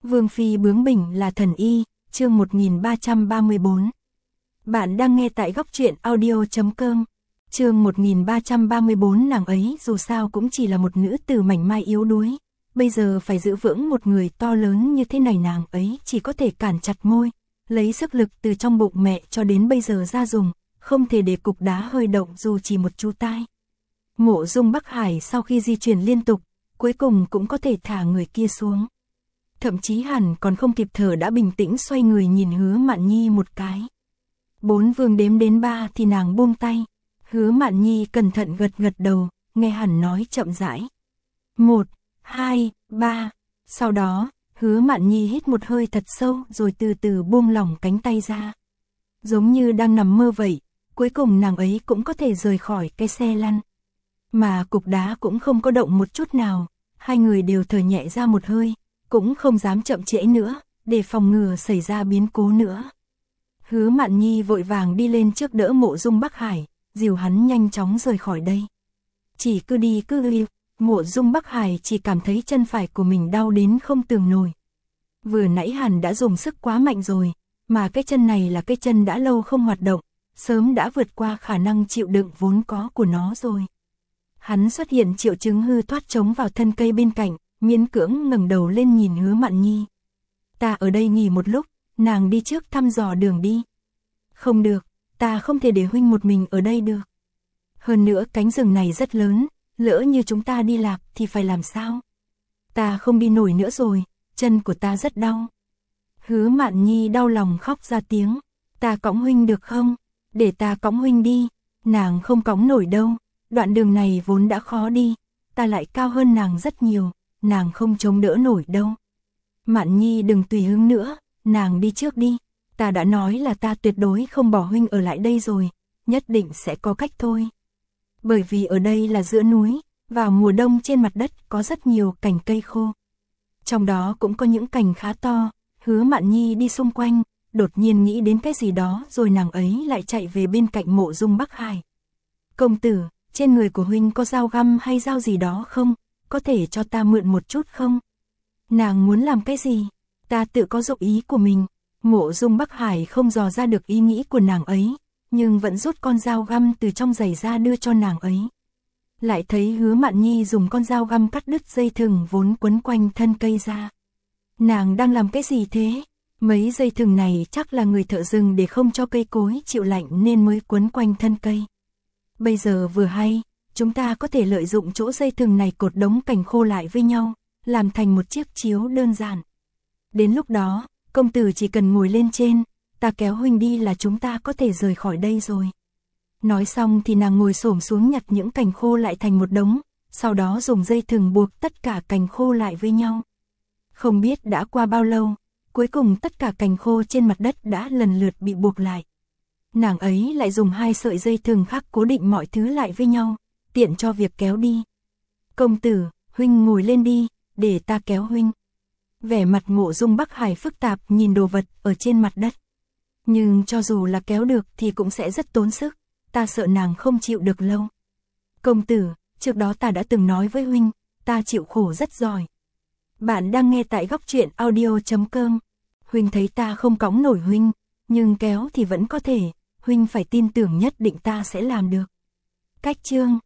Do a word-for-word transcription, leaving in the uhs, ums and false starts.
Vương phi bướng bỉnh là thần y, chương một nghìn ba trăm ba mươi bốn. Bạn đang nghe tại góc truyện audio chấm com. Chương một nghìn ba trăm ba mươi bốn. Nàng ấy dù sao cũng chỉ là một nữ tử mảnh mai yếu đuối, bây giờ phải giữ vững một người to lớn như thế này, nàng ấy chỉ có thể cản chặt môi, lấy sức lực từ trong bụng mẹ cho đến bây giờ ra dùng, không thể để cục đá hơi động dù chỉ một chu tai. Mộ Dung Bắc Hải sau khi di chuyển liên tục, cuối cùng cũng có thể thả người kia xuống. Thậm chí hẳn còn không kịp thở đã bình tĩnh xoay người nhìn Hứa Mạn Nhi một cái. Bốn vương đếm đến ba thì nàng buông tay. Hứa Mạn Nhi cẩn thận gật gật đầu, nghe hắn nói chậm rãi. Một, hai, ba. Sau đó, Hứa Mạn Nhi hít một hơi thật sâu rồi từ từ buông lỏng cánh tay ra. Giống như đang nằm mơ vậy, cuối cùng nàng ấy cũng có thể rời khỏi cái xe lăn. Mà cục đá cũng không có động một chút nào, hai người đều thở nhẹ ra một hơi, cũng không dám chậm trễ nữa, để phòng ngừa xảy ra biến cố nữa. Hứa Mạn Nhi vội vàng đi lên trước đỡ Mộ Dung Bắc Hải, dìu hắn nhanh chóng rời khỏi đây. Chỉ cứ đi cứ đi, Mộ Dung Bắc Hải chỉ cảm thấy chân phải của mình đau đến không tưởng nổi. Vừa nãy hắn đã dùng sức quá mạnh rồi, mà cái chân này là cái chân đã lâu không hoạt động, sớm đã vượt qua khả năng chịu đựng vốn có của nó rồi. Hắn xuất hiện triệu chứng hư thoát trống vào thân cây bên cạnh, miễn cưỡng ngẩng đầu lên nhìn Hứa Mạn Nhi. Ta ở đây nghỉ một lúc, nàng đi trước thăm dò đường đi. Không được, ta không thể để huynh một mình ở đây được. Hơn nữa cánh rừng này rất lớn, lỡ như chúng ta đi lạc thì phải làm sao? Ta không đi nổi nữa rồi, chân của ta rất đau. Hứa Mạn Nhi đau lòng khóc ra tiếng. Ta cõng huynh được không? Để ta cõng huynh đi. Nàng không cõng nổi đâu, đoạn đường này vốn đã khó đi, ta lại cao hơn nàng rất nhiều, nàng không chống đỡ nổi đâu. Mạn Nhi đừng tùy hứng nữa, nàng đi trước đi. Ta đã nói là ta tuyệt đối không bỏ huynh ở lại đây rồi, nhất định sẽ có cách thôi. Bởi vì ở đây là giữa núi, vào mùa đông trên mặt đất có rất nhiều cành cây khô. Trong đó cũng có những cành khá to. Hứa Mạn Nhi đi xung quanh, đột nhiên nghĩ đến cái gì đó rồi nàng ấy lại chạy về bên cạnh Mộ Dung Bắc Hải. Công tử, trên người của huynh có dao găm hay dao gì đó không? Có thể cho ta mượn một chút không? Nàng muốn làm cái gì? Ta tự có dụng ý của mình. Mộ Dung Bắc Hải không dò ra được ý nghĩ của nàng ấy, nhưng vẫn rút con dao găm từ trong giày ra đưa cho nàng ấy. Lại thấy Hứa Mạn Nhi dùng con dao găm cắt đứt dây thừng vốn quấn quanh thân cây ra. Nàng đang làm cái gì thế? Mấy dây thừng này chắc là người thợ rừng để không cho cây cối chịu lạnh nên mới quấn quanh thân cây. Bây giờ vừa hay, chúng ta có thể lợi dụng chỗ dây thừng này cột đống cành khô lại với nhau, làm thành một chiếc chiếu đơn giản. Đến lúc đó, công tử chỉ cần ngồi lên trên, ta kéo huynh đi là chúng ta có thể rời khỏi đây rồi. Nói xong thì nàng ngồi xổm xuống nhặt những cành khô lại thành một đống, sau đó dùng dây thừng buộc tất cả cành khô lại với nhau. Không biết đã qua bao lâu, cuối cùng tất cả cành khô trên mặt đất đã lần lượt bị buộc lại. Nàng ấy lại dùng hai sợi dây thừng khác cố định mọi thứ lại với nhau, tiện cho việc kéo đi. Công tử, huynh ngồi lên đi, để ta kéo huynh. Vẻ mặt Mộ Dung Bắc Hải phức tạp nhìn đồ vật ở trên mặt đất. Nhưng cho dù là kéo được thì cũng sẽ rất tốn sức, ta sợ nàng không chịu được lâu. Công tử, trước đó ta đã từng nói với huynh, ta chịu khổ rất giỏi. Bạn đang nghe tại góc truyện audio chấm com. Huynh thấy ta không cõng nổi huynh, nhưng kéo thì vẫn có thể, huynh phải tin tưởng nhất định ta sẽ làm được. Cách chương